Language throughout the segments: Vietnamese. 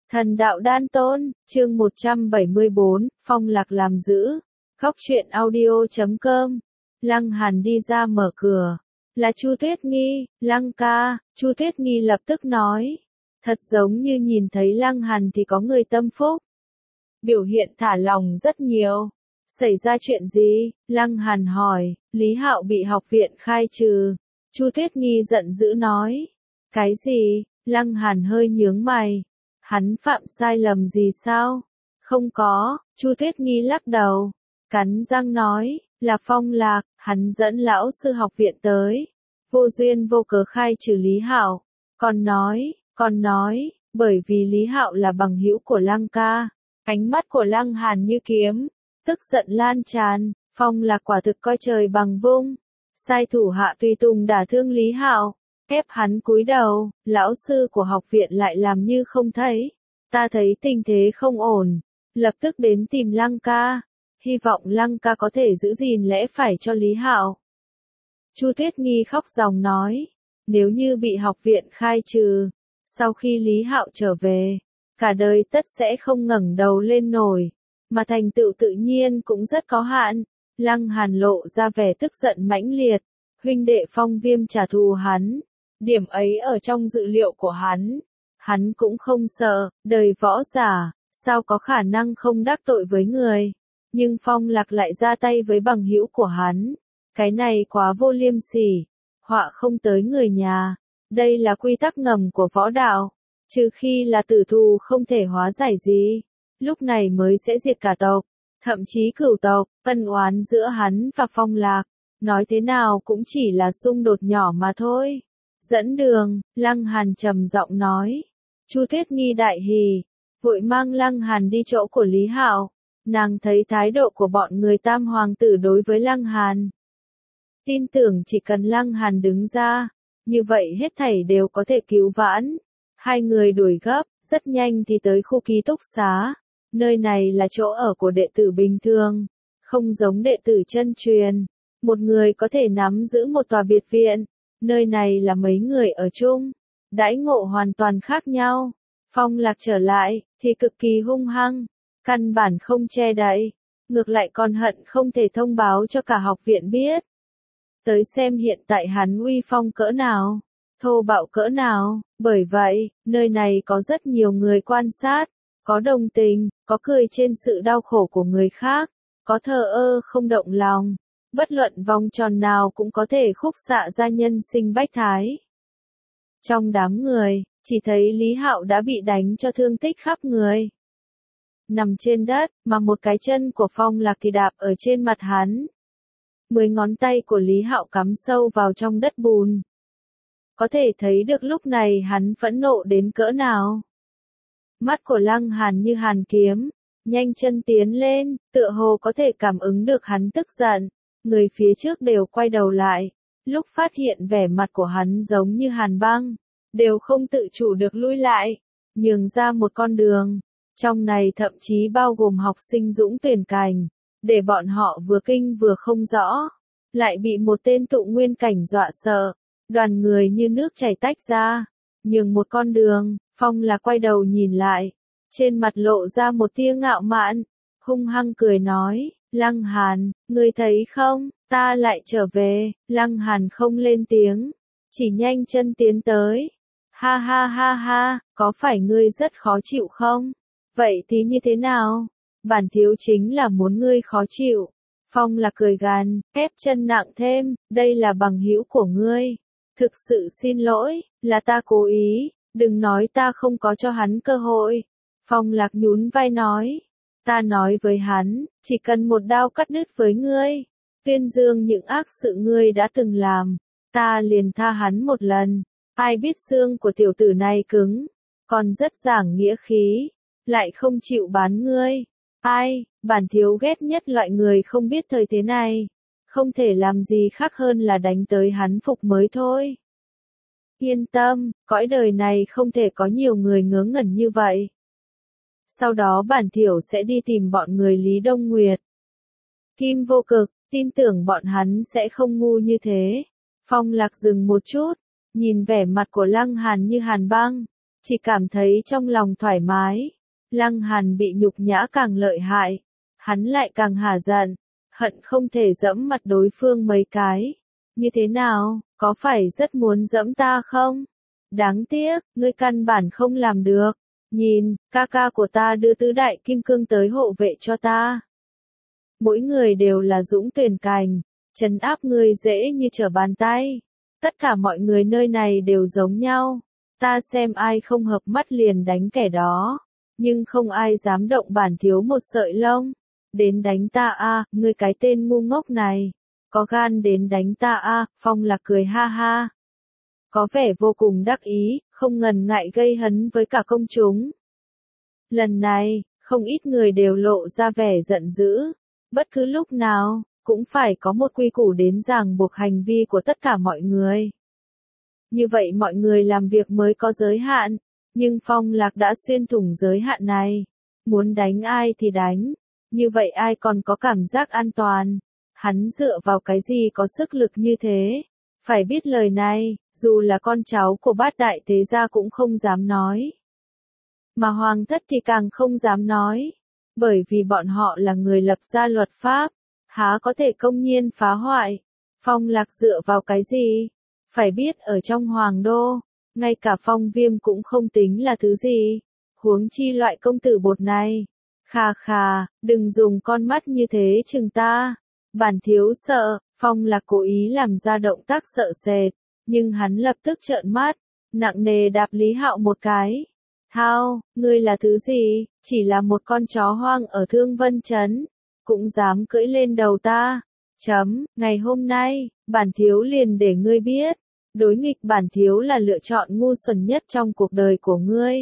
Thần đạo đan tôn, chương 174, Phong Lạc làm giữ. Góc truyện audio.com. Lăng Hàn đi ra mở cửa. Là Chu Tuyết Nghi, Lăng ca. Chu Tuyết Nghi lập tức nói. Thật giống như nhìn thấy Lăng Hàn thì có người tâm phúc. Biểu hiện thả lòng rất nhiều. Xảy ra chuyện gì? Lăng Hàn hỏi. Lý Hạo bị học viện khai trừ. Chu Tuyết Nghi giận dữ nói. Cái gì? Lăng Hàn hơi nhướng mày. Hắn phạm sai lầm gì sao? Không có, Chu Tuyết Nghi lắc đầu. Cắn răng nói, là Phong Lạc, hắn dẫn lão sư học viện tới. Vô duyên vô cớ khai trừ Lý Hạo. Còn nói, bởi vì Lý Hạo là bằng hữu của Lăng ca. Ánh mắt của Lăng Hàn như kiếm, tức giận lan tràn. Phong Lạc quả thực coi trời bằng vung. Sai thủ hạ tùy tùng đả thương Lý Hạo. Ép hắn cúi đầu, lão sư của học viện lại làm như không thấy. Ta thấy tình thế không ổn, lập tức đến tìm Lăng ca. Hy vọng Lăng ca có thể giữ gìn lẽ phải cho Lý Hạo. Chu Tuyết Nghi khóc ròng nói, nếu như bị học viện khai trừ, sau khi Lý Hạo trở về, cả đời tất sẽ không ngẩng đầu lên nổi, mà thành tựu tự nhiên cũng rất có hạn. Lăng Hàn lộ ra vẻ tức giận mãnh liệt, huynh đệ Phong Viêm trả thù hắn. Điểm ấy ở trong dự liệu của hắn cũng không sợ, đời võ giả, sao có khả năng không đắc tội với người, nhưng Phong Lạc lại ra tay với bằng hữu của hắn, cái này quá vô liêm sỉ, họa không tới người nhà, đây là quy tắc ngầm của võ đạo, trừ khi là tử thù không thể hóa giải gì, lúc này mới sẽ diệt cả tộc, thậm chí cửu tộc, ân oán giữa hắn và Phong Lạc, nói thế nào cũng chỉ là xung đột nhỏ mà thôi. Dẫn đường, Lăng Hàn trầm giọng nói. Chu Tuyết Nghi đại hỉ, vội mang Lăng Hàn đi chỗ của Lý Hạo. Nàng thấy thái độ của bọn người Tam Hoàng tử đối với Lăng Hàn. Tin tưởng chỉ cần Lăng Hàn đứng ra, như vậy hết thảy đều có thể cứu vãn. Hai người đuổi gấp, rất nhanh thì tới khu ký túc xá. Nơi này là chỗ ở của đệ tử bình thường, không giống đệ tử chân truyền. Một người có thể nắm giữ một tòa biệt viện. Nơi này là mấy người ở chung, đãi ngộ hoàn toàn khác nhau. Phong Lạc trở lại, thì cực kỳ hung hăng, căn bản không che đậy, ngược lại còn hận không thể thông báo cho cả học viện biết. Tới xem hiện tại hắn uy phong cỡ nào, thô bạo cỡ nào, bởi vậy, nơi này có rất nhiều người quan sát, có đồng tình, có cười trên sự đau khổ của người khác, có thờ ơ không động lòng. Bất luận vòng tròn nào cũng có thể khúc xạ ra nhân sinh bách thái. Trong đám người, chỉ thấy Lý Hạo đã bị đánh cho thương tích khắp người. Nằm trên đất, mà một cái chân của Phong Lạc thì đạp ở trên mặt hắn. 10 ngón tay của Lý Hạo cắm sâu vào trong đất bùn. Có thể thấy được lúc này hắn phẫn nộ đến cỡ nào. Mắt của Lăng Hàn như hàn kiếm, nhanh chân tiến lên, tựa hồ có thể cảm ứng được hắn tức giận. Người phía trước đều quay đầu lại, lúc phát hiện vẻ mặt của hắn giống như hàn băng, đều không tự chủ được lui lại, nhường ra một con đường, trong này thậm chí bao gồm học sinh dũng tuyển cảnh, để bọn họ vừa kinh vừa không rõ, lại bị một tên tụ nguyên cảnh dọa sợ, đoàn người như nước chảy tách ra, nhường một con đường, Phong Lạc quay đầu nhìn lại, trên mặt lộ ra một tia ngạo mạn, hung hăng cười nói. Lăng Hàn, ngươi thấy không, ta lại trở về. Lăng Hàn không lên tiếng, chỉ nhanh chân tiến tới. Ha ha ha ha, có phải ngươi rất khó chịu không? Vậy thì như thế nào? Bản thiếu chính là muốn ngươi khó chịu. Phong Lạc cười gằn, ép chân nặng thêm, đây là bằng hữu của ngươi. Thực sự xin lỗi, là ta cố ý, đừng nói ta không có cho hắn cơ hội. Phong Lạc nhún vai nói. Ta nói với hắn, chỉ cần một đao cắt đứt với ngươi, tuyên dương những ác sự ngươi đã từng làm, ta liền tha hắn một lần. Ai biết xương của tiểu tử này cứng, còn rất giảng nghĩa khí, lại không chịu bán ngươi. Ai, bản thiếu ghét nhất loại người không biết thời thế này, không thể làm gì khác hơn là đánh tới hắn phục mới thôi. Yên tâm, cõi đời này không thể có nhiều người ngớ ngẩn như vậy. Sau đó bản thiểu sẽ đi tìm bọn người Lý Đông Nguyệt. Kim Vô Cực, tin tưởng bọn hắn sẽ không ngu như thế. Phong Lạc dừng một chút, nhìn vẻ mặt của Lăng Hàn như hàn băng, chỉ cảm thấy trong lòng thoải mái. Lăng Hàn bị nhục nhã càng lợi hại, hắn lại càng hả giận, hận không thể giẫm mặt đối phương mấy cái. Như thế nào, có phải rất muốn giẫm ta không? Đáng tiếc, ngươi căn bản không làm được. Nhìn, ca ca của ta đưa tứ đại kim cương tới hộ vệ cho ta. Mỗi người đều là dũng tuyển cành, trấn áp ngươi dễ như trở bàn tay. Tất cả mọi người nơi này đều giống nhau. Ta xem ai không hợp mắt liền đánh kẻ đó. Nhưng không ai dám động bản thiếu một sợi lông. Đến đánh ta a, ngươi cái tên ngu ngốc này. Có gan đến đánh ta a, Phong Lạc cười ha ha. Có vẻ vô cùng đắc ý, không ngần ngại gây hấn với cả công chúng. Lần này, không ít người đều lộ ra vẻ giận dữ. Bất cứ lúc nào, cũng phải có một quy củ đến ràng buộc hành vi của tất cả mọi người. Như vậy mọi người làm việc mới có giới hạn, nhưng Phong Lạc đã xuyên thủng giới hạn này. Muốn đánh ai thì đánh, như vậy ai còn có cảm giác an toàn. Hắn dựa vào cái gì có sức lực như thế? Phải biết lời này, dù là con cháu của bát đại thế gia cũng không dám nói. Mà hoàng thất thì càng không dám nói. Bởi vì bọn họ là người lập ra luật pháp, há có thể công nhiên phá hoại. Phong Lạc dựa vào cái gì? Phải biết ở trong hoàng đô, ngay cả Phong Viêm cũng không tính là thứ gì. Huống chi loại công tử bột này. Khà khà, đừng dùng con mắt như thế chừng ta. Bản thiếu sợ. Phong Lạc cố ý làm ra động tác sợ sệt, nhưng hắn lập tức trợn mắt, nặng nề đạp Lý Hạo một cái. Thao, ngươi là thứ gì, chỉ là một con chó hoang ở Thương Vân Trấn, cũng dám cưỡi lên đầu ta. Ngày hôm nay, bản thiếu liền để ngươi biết, đối nghịch bản thiếu là lựa chọn ngu xuẩn nhất trong cuộc đời của ngươi.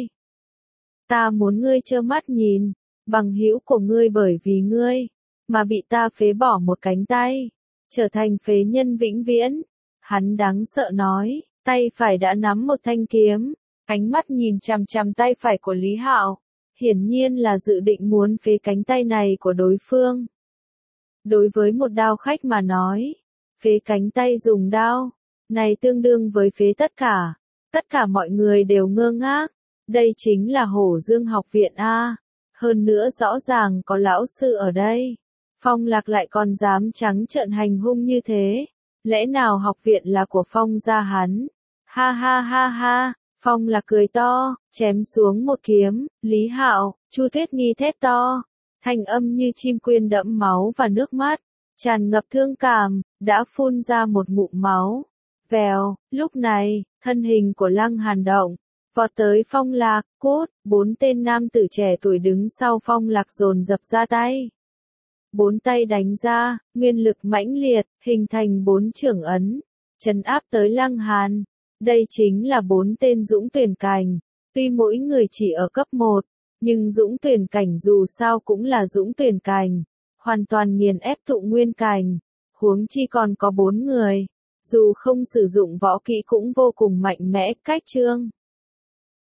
Ta muốn ngươi trơ mắt nhìn, bằng hữu của ngươi bởi vì ngươi, mà bị ta phế bỏ một cánh tay. Trở thành phế nhân vĩnh viễn. Hắn đáng sợ nói, tay phải đã nắm một thanh kiếm, ánh mắt nhìn chằm chằm tay phải của Lý Hạo, hiển nhiên là dự định muốn phế cánh tay này của đối phương. Đối với một đao khách mà nói, phế cánh tay dùng đao, này tương đương với phế tất cả. Tất cả mọi người đều ngơ ngác, đây chính là Hổ Dương học viện a. Hơn nữa rõ ràng có lão sư ở đây. Phong Lạc lại còn dám trắng trợn hành hung như thế. Lẽ nào học viện là của Phong gia hắn? Ha ha ha ha, Phong Lạc cười to, chém xuống một kiếm. Lý Hạo, Chu Tuyết Nghi thét to, thanh âm như chim quyên đẫm máu và nước mắt, tràn ngập thương cảm, đã phun ra một ngụm máu. Vèo, lúc này, thân hình của Lăng Hàn động, vọt tới Phong Lạc, cút, 4 tên nam tử trẻ tuổi đứng sau Phong Lạc dồn dập ra tay. 4 tay đánh ra, nguyên lực mãnh liệt, hình thành 4 chưởng ấn, trấn áp tới Lăng Hàn. Đây chính là 4 tên dũng tuyển cảnh, tuy mỗi người chỉ ở cấp 1, nhưng dũng tuyển cảnh dù sao cũng là dũng tuyển cảnh, hoàn toàn nghiền ép tụ nguyên cảnh, huống chi còn có 4 người, dù không sử dụng võ kỹ cũng vô cùng mạnh mẽ, cách trương.